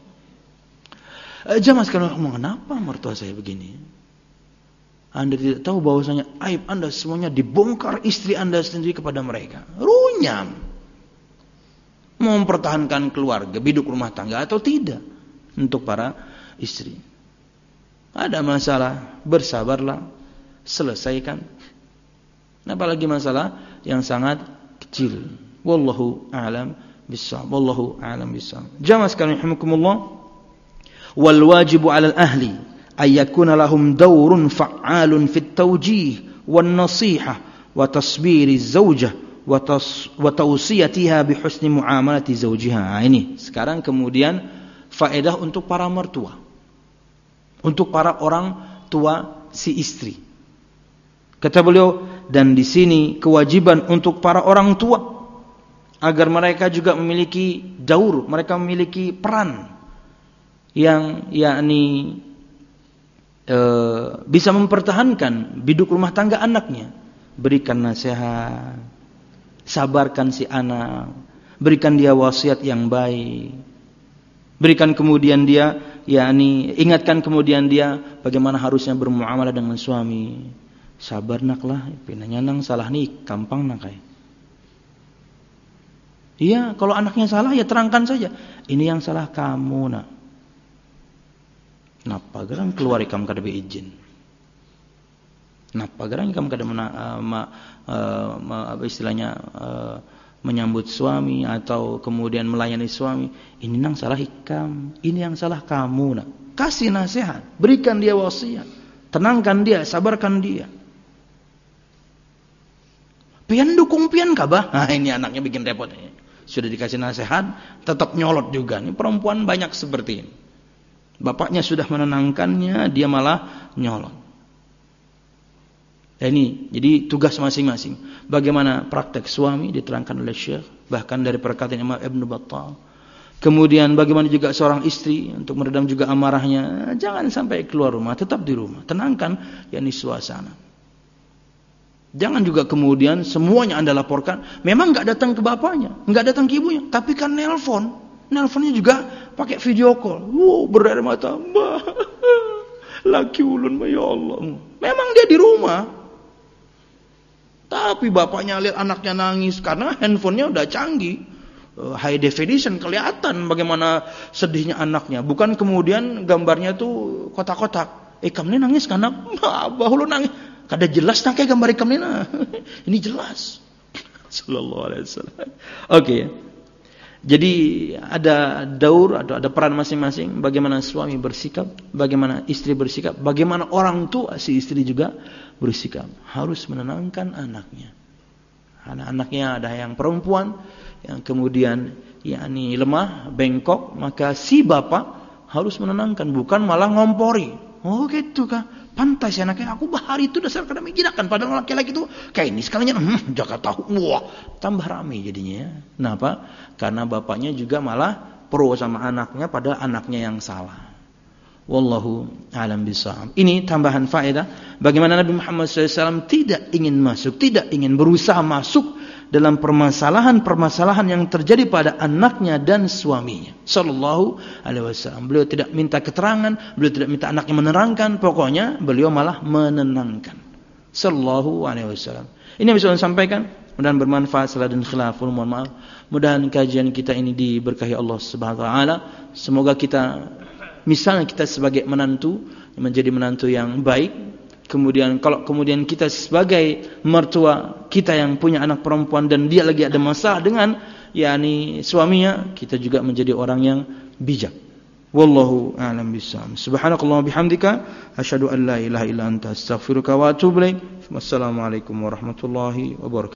Jamaah sekalian, kenapa mertua saya begini? Anda tidak tahu bahwasanya aib Anda semuanya dibongkar istri Anda sendiri kepada mereka. Runyam. Mau mempertahankan keluarga, biduk rumah tangga atau tidak? Untuk para istri. Ada masalah, bersabarlah, selesaikan. Apalagi masalah yang sangat kecil. Wallahu a'lam bishawab. Wallahu a'lam bishawab. Jamaah sekalian rahimakumullah. Wal wajibu 'alal ahli ay yakuna lahum dawrun fa'alun fit tawjih wan nasihah wa tasbiri zaujah wa tawsiyatiha bi husni muamalati zawjiha. Ini sekarang kemudian faedah untuk para mertua. Untuk para orang tua si istri. Kata beliau, dan di sini kewajiban untuk para orang tua agar mereka juga memiliki daur, mereka memiliki peran yang yakni bisa mempertahankan biduk rumah tangga anaknya. Berikan nasihat, sabarkan si anak, berikan dia wasiat yang baik. Berikan kemudian dia, yakni ingatkan kemudian dia bagaimana harusnya bermuamalah dengan suami. Sabar nak lah, pinanya nang salah nih, gampang nak kayak. Iya, kalau anaknya salah ya terangkan saja. Ini yang salah kamu nak. Napa gerang keluar ikam kada izin. Napa garang kamu kada menyambut suami atau kemudian melayani suami? Ini nang salah ikam, ini yang salah kamu nak. Kasih nasihat, berikan dia wasiat, tenangkan dia, sabarkan dia. Pian dukung pian kabah. Nah, ini anaknya bikin repot. Sudah dikasih nasihat, tetap nyolot juga. Ini perempuan banyak seperti ini. Bapaknya sudah menenangkannya, dia malah nyolot. Ini jadi tugas masing-masing. Bagaimana praktek suami diterangkan oleh Syekh, bahkan dari perkataan Imam Ibn Battal. Kemudian bagaimana juga seorang istri untuk meredam juga amarahnya. Jangan sampai keluar rumah, tetap di rumah. Tenangkan yakni suasana. Jangan juga kemudian semuanya Anda laporkan. Memang enggak datang ke bapaknya, enggak datang ke ibunya, tapi kan nelpon. Nelponnya juga pakai video call. Wow, berair mata. Mbah, laki ulun, ya Allah. Memang dia di rumah. Tapi bapaknya lihat anaknya nangis karena handphonenya udah canggih. High definition, kelihatan bagaimana sedihnya anaknya. Bukan kemudian gambarnya tuh kotak-kotak. Kamu ini nangis karena abah lu nangis. Kada jelas nak kayak gambar ikam ini. Ini jelas. Sallallahu alaihi wasallam. Oke. Jadi ada daur atau ada peran masing-masing. Bagaimana suami bersikap, bagaimana istri bersikap, bagaimana orang tua si istri juga bersikap. Harus menenangkan anaknya. Anak-anaknya ada yang perempuan yang kemudian yakni lemah, bengkok, maka si bapak harus menenangkan, bukan malah ngompori. Oh gitu kah? Pantas ya anaknya, aku bahari itu dasar kada menjinakan. Padahal laki-laki itu kayak ini sekalinya jaga tahu, wah tambah ramai jadinya. Kenapa? Karena bapaknya juga malah pro sama anaknya, pada anaknya yang salah. Wallahu a'lam bishawab. Ini tambahan faedah bagaimana Nabi Muhammad SAW tidak ingin masuk, tidak ingin berusaha masuk dalam permasalahan-permasalahan yang terjadi pada anaknya dan suaminya. Sallallahu alaihi wasallam. Beliau tidak minta keterangan, beliau tidak minta anaknya menerangkan, pokoknya beliau malah menenangkan. Sallallahu alaihi wasallam. Ini yang bisa saya sampaikan, mudah-mudahan bermanfaat. Salah dan khilaful, mohon maaf. Mudah-mudahan kajian kita ini diberkahi Allah Subhanahu wa taala. Semoga kita, misalnya kita sebagai menantu, menjadi menantu yang baik. Kemudian kalau kemudian kita sebagai mertua, kita yang punya anak perempuan dan dia lagi ada masalah dengan yakni suaminya, kita juga menjadi orang yang bijak. Wallahu a'lam bishawab. Subhanakallah bihamdika asyhadu an la ilaha illa anta astaghfiruka wa atubu ilaik. Wassalamualaikum warahmatullahi wabarakatuh.